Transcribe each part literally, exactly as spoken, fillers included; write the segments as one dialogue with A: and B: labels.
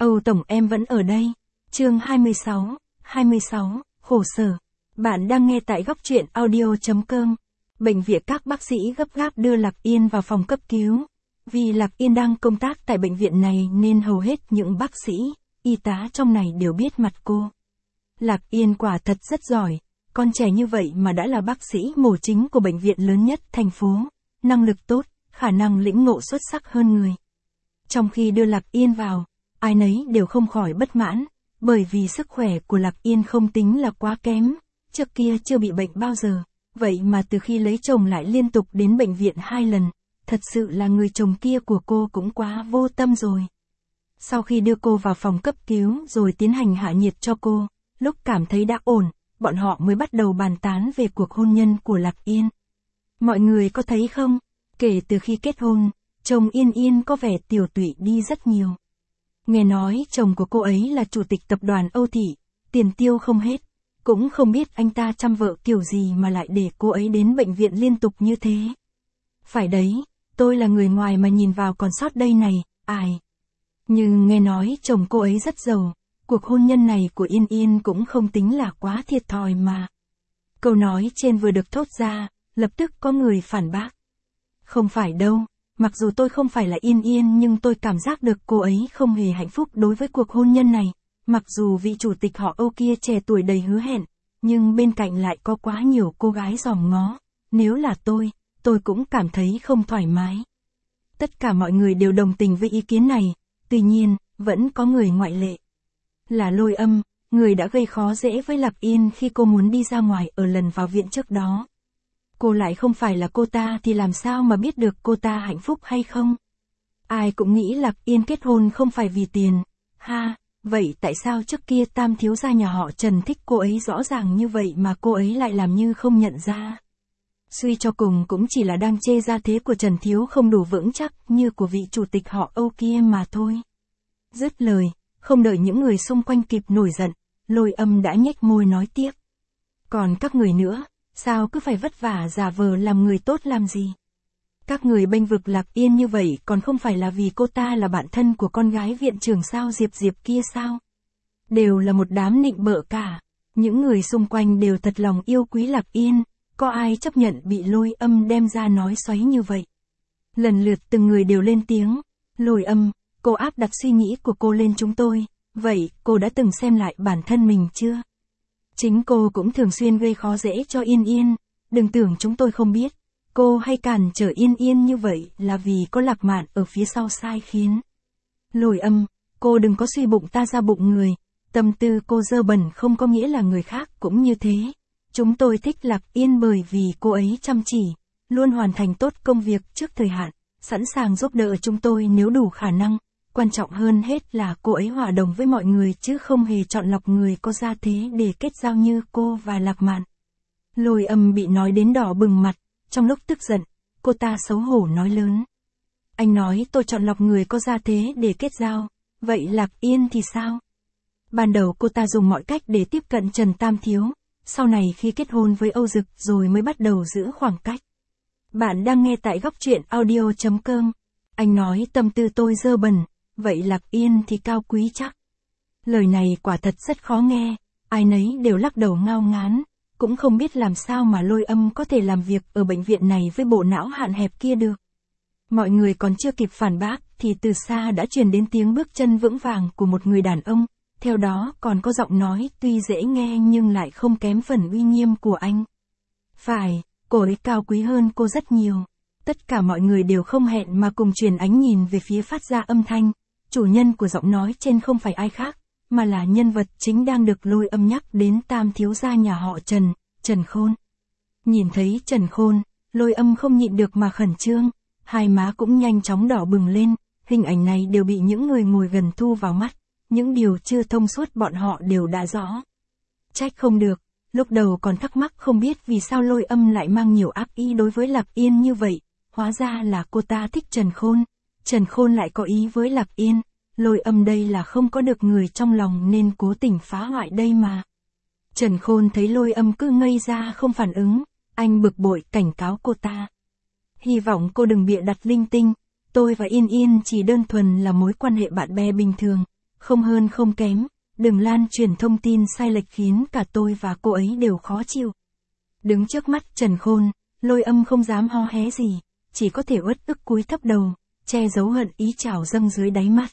A: Âu Tổng em vẫn ở đây. Chương hai mươi sáu, hai mươi sáu, khổ sở. Bạn đang nghe tại góc truyện audio chấm com. Bệnh viện các bác sĩ gấp gáp đưa Lạc Yên vào phòng cấp cứu. Vì Lạc Yên đang công tác tại bệnh viện này nên hầu hết những bác sĩ, y tá trong này đều biết mặt cô. Lạc Yên quả thật rất giỏi, con trẻ như vậy mà đã là bác sĩ mổ chính của bệnh viện lớn nhất thành phố, năng lực tốt, khả năng lĩnh ngộ xuất sắc hơn người. Trong khi đưa Lạc Yên vào, ai nấy đều không khỏi bất mãn, bởi vì sức khỏe của Lạc Yên không tính là quá kém, trước kia chưa bị bệnh bao giờ, vậy mà từ khi lấy chồng lại liên tục đến bệnh viện hai lần, thật sự là người chồng kia của cô cũng quá vô tâm rồi. Sau khi đưa cô vào phòng cấp cứu rồi tiến hành hạ nhiệt cho cô, lúc cảm thấy đã ổn, bọn họ mới bắt đầu bàn tán về cuộc hôn nhân của Lạc Yên. Mọi người có thấy không, kể từ khi kết hôn, chồng Yên Yên có vẻ tiểu tụy đi rất nhiều. Nghe nói chồng của cô ấy là chủ tịch tập đoàn Âu Thị, tiền tiêu không hết, cũng không biết anh ta chăm vợ kiểu gì mà lại để cô ấy đến bệnh viện liên tục như thế. Phải đấy, tôi là người ngoài mà nhìn vào còn sót đây này, ai. Nhưng nghe nói chồng cô ấy rất giàu, cuộc hôn nhân này của Yên Yên cũng không tính là quá thiệt thòi mà. Câu nói trên vừa được thốt ra, lập tức có người phản bác. Không phải đâu, mặc dù tôi không phải là Yên Yên nhưng tôi cảm giác được cô ấy không hề hạnh phúc đối với cuộc hôn nhân này. Mặc dù vị chủ tịch họ Âu kia trẻ tuổi đầy hứa hẹn, nhưng bên cạnh lại có quá nhiều cô gái dòm ngó. Nếu là tôi, tôi cũng cảm thấy không thoải mái. Tất cả mọi người đều đồng tình với ý kiến này, tuy nhiên, vẫn có người ngoại lệ. Là Lôi Âm, người đã gây khó dễ với Lạc Yên khi cô muốn đi ra ngoài ở lần vào viện trước đó. Cô lại không phải là cô ta thì làm sao mà biết được cô ta hạnh phúc hay không? Ai cũng nghĩ Lạc Yên kết hôn không phải vì tiền. Ha, vậy tại sao trước kia tam thiếu gia nhà họ Trần thích cô ấy rõ ràng như vậy mà cô ấy lại làm như không nhận ra? Suy cho cùng cũng chỉ là đang chê gia thế của Trần Thiếu không đủ vững chắc như của vị chủ tịch họ Âu kia mà thôi. Dứt lời, không đợi những người xung quanh kịp nổi giận, Lôi Âm đã nhếch môi nói tiếp. Còn các người nữa, sao cứ phải vất vả giả vờ làm người tốt làm gì? Các người bênh vực Lạc Yên như vậy còn không phải là vì cô ta là bạn thân của con gái viện trưởng sao Diệp Diệp kia sao? Đều là một đám nịnh bợ cả. Những người xung quanh đều thật lòng yêu quý Lạc Yên, có ai chấp nhận bị Lôi Âm đem ra nói xoáy như vậy? Lần lượt từng người đều lên tiếng. Lôi Âm, cô áp đặt suy nghĩ của cô lên chúng tôi, vậy cô đã từng xem lại bản thân mình chưa? Chính cô cũng thường xuyên gây khó dễ cho Yên Yên, đừng tưởng chúng tôi không biết. Cô hay cản trở Yên Yên như vậy là vì có Lạc Mạn ở phía sau sai khiến. Lôi Âm, cô đừng có suy bụng ta ra bụng người, tâm tư cô dơ bẩn không có nghĩa là người khác cũng như thế. Chúng tôi thích Lạc Yên bởi vì cô ấy chăm chỉ, luôn hoàn thành tốt công việc trước thời hạn, sẵn sàng giúp đỡ chúng tôi nếu đủ khả năng. Quan trọng hơn hết là cô ấy hòa đồng với mọi người chứ không hề chọn lọc người có gia thế để kết giao như cô và Lạc Mạn. Lôi Âm bị nói đến đỏ bừng mặt, trong lúc tức giận, cô ta xấu hổ nói lớn. Anh nói tôi chọn lọc người có gia thế để kết giao, vậy Lạc Yên thì sao? Ban đầu cô ta dùng mọi cách để tiếp cận Trần Tam Thiếu, sau này khi kết hôn với Âu Dực rồi mới bắt đầu giữ khoảng cách. Bạn đang nghe tại góc truyện audio chấm com. Anh nói tâm tư tôi dơ bẩn, vậy Lạc Yên thì cao quý chắc. Lời này quả thật rất khó nghe, ai nấy đều lắc đầu ngao ngán, cũng không biết làm sao mà Lôi Âm có thể làm việc ở bệnh viện này với bộ não hạn hẹp kia được. Mọi người còn chưa kịp phản bác thì từ xa đã truyền đến tiếng bước chân vững vàng của một người đàn ông, theo đó còn có giọng nói tuy dễ nghe nhưng lại không kém phần uy nghiêm của anh. Phải, cô ấy cao quý hơn cô rất nhiều. Tất cả mọi người đều không hẹn mà cùng truyền ánh nhìn về phía phát ra âm thanh. Chủ nhân của giọng nói trên không phải ai khác, mà là nhân vật chính đang được Lôi Âm nhắc đến tam thiếu gia nhà họ Trần, Trần Khôn. Nhìn thấy Trần Khôn, Lôi Âm không nhịn được mà khẩn trương, hai má cũng nhanh chóng đỏ bừng lên, hình ảnh này đều bị những người ngồi gần thu vào mắt, những điều chưa thông suốt bọn họ đều đã rõ. Trách không được, lúc đầu còn thắc mắc không biết vì sao Lôi Âm lại mang nhiều ác ý đối với Lạc Yên như vậy, hóa ra là cô ta thích Trần Khôn. Trần Khôn lại có ý với Lạc Yên, Lôi Âm đây là không có được người trong lòng nên cố tình phá hoại đây mà. Trần Khôn thấy Lôi Âm cứ ngây ra không phản ứng, anh bực bội cảnh cáo cô ta. Hy vọng cô đừng bịa đặt linh tinh, tôi và Yên Yên chỉ đơn thuần là mối quan hệ bạn bè bình thường, không hơn không kém, đừng lan truyền thông tin sai lệch khiến cả tôi và cô ấy đều khó chịu. Đứng trước mắt Trần Khôn, Lôi Âm không dám ho hé gì, chỉ có thể uất ức cúi thấp đầu, che giấu hận ý trào dâng dưới đáy mắt.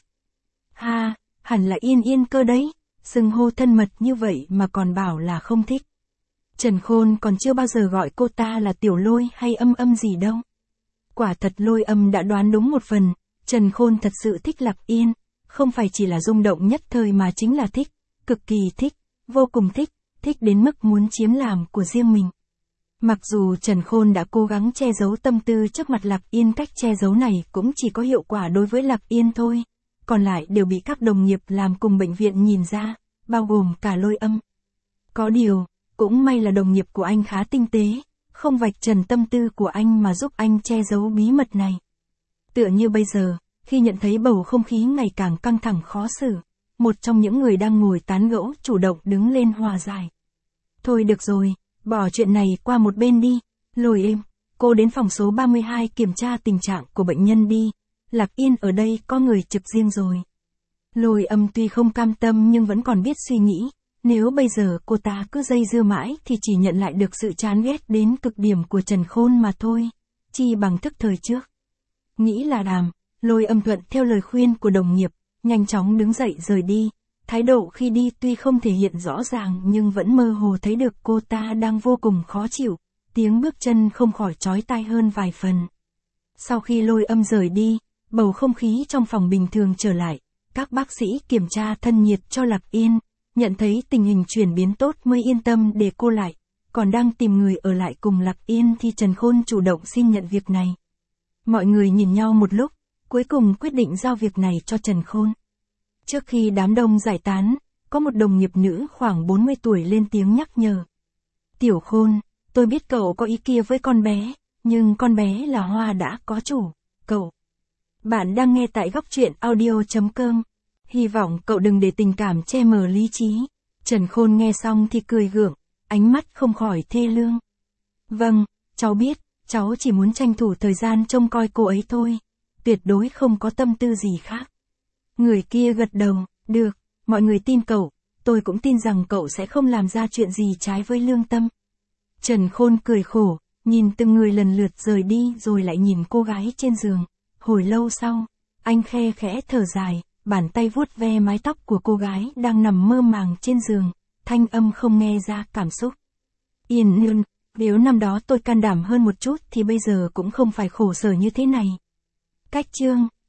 A: Ha, hẳn là Yên Yên cơ đấy, xưng hô thân mật như vậy mà còn bảo là không thích. Trần Khôn còn chưa bao giờ gọi cô ta là Tiểu Lôi hay Âm Âm gì đâu. Quả thật Lôi Âm đã đoán đúng một phần, Trần Khôn thật sự thích Lạc Yên, không phải chỉ là rung động nhất thời mà chính là thích, cực kỳ thích, vô cùng thích, thích đến mức muốn chiếm làm của riêng mình. Mặc dù Trần Khôn đã cố gắng che giấu tâm tư trước mặt Lạc Yên, cách che giấu này cũng chỉ có hiệu quả đối với Lạc Yên thôi, còn lại đều bị các đồng nghiệp làm cùng bệnh viện nhìn ra, bao gồm cả Lôi Âm. Có điều, cũng may là đồng nghiệp của anh khá tinh tế, không vạch trần tâm tư của anh mà giúp anh che giấu bí mật này. Tựa như bây giờ, khi nhận thấy bầu không khí ngày càng căng thẳng khó xử, một trong những người đang ngồi tán gẫu chủ động đứng lên hòa giải. Thôi được rồi, bỏ chuyện này qua một bên đi, Lôi Em, cô đến phòng số ba mươi hai kiểm tra tình trạng của bệnh nhân đi, Lạc Yên ở đây có người trực riêng rồi. Lôi Âm tuy không cam tâm nhưng vẫn còn biết suy nghĩ, nếu bây giờ cô ta cứ dây dưa mãi thì chỉ nhận lại được sự chán ghét đến cực điểm của Trần Khôn mà thôi, chi bằng thức thời trước. Nghĩ là đàm, Lôi Âm thuận theo lời khuyên của đồng nghiệp, nhanh chóng đứng dậy rời đi. Thái độ khi đi tuy không thể hiện rõ ràng nhưng vẫn mơ hồ thấy được cô ta đang vô cùng khó chịu, tiếng bước chân không khỏi chói tai hơn vài phần. Sau khi Lôi Âm rời đi, bầu không khí trong phòng bình thường trở lại, các bác sĩ kiểm tra thân nhiệt cho Lạc Yên, nhận thấy tình hình chuyển biến tốt mới yên tâm để cô lại, còn đang tìm người ở lại cùng Lạc Yên thì Trần Khôn chủ động xin nhận việc này. Mọi người nhìn nhau một lúc, cuối cùng quyết định giao việc này cho Trần Khôn. Trước khi đám đông giải tán, có một đồng nghiệp nữ khoảng bốn mươi tuổi lên tiếng nhắc nhở. Tiểu Khôn, tôi biết cậu có ý kia với con bé, nhưng con bé là Hoa đã có chủ, cậu. Bạn đang nghe tại góc truyện audio chấm com. Hy vọng cậu đừng để tình cảm che mờ lý trí. Trần Khôn nghe xong thì cười gượng, ánh mắt không khỏi thê lương. Vâng, cháu biết, cháu chỉ muốn tranh thủ thời gian trông coi cô ấy thôi, tuyệt đối không có tâm tư gì khác. Người kia gật đầu, được, mọi người tin cậu, tôi cũng tin rằng cậu sẽ không làm ra chuyện gì trái với lương tâm. Trần Khôn cười khổ, nhìn từng người lần lượt rời đi rồi lại nhìn cô gái trên giường. Hồi lâu sau, anh khe khẽ thở dài, bàn tay vuốt ve mái tóc của cô gái đang nằm mơ màng trên giường, thanh âm không nghe ra cảm xúc. Yên Nương, nếu năm đó tôi can đảm hơn một chút thì bây giờ cũng không phải khổ sở như thế này. Cách chương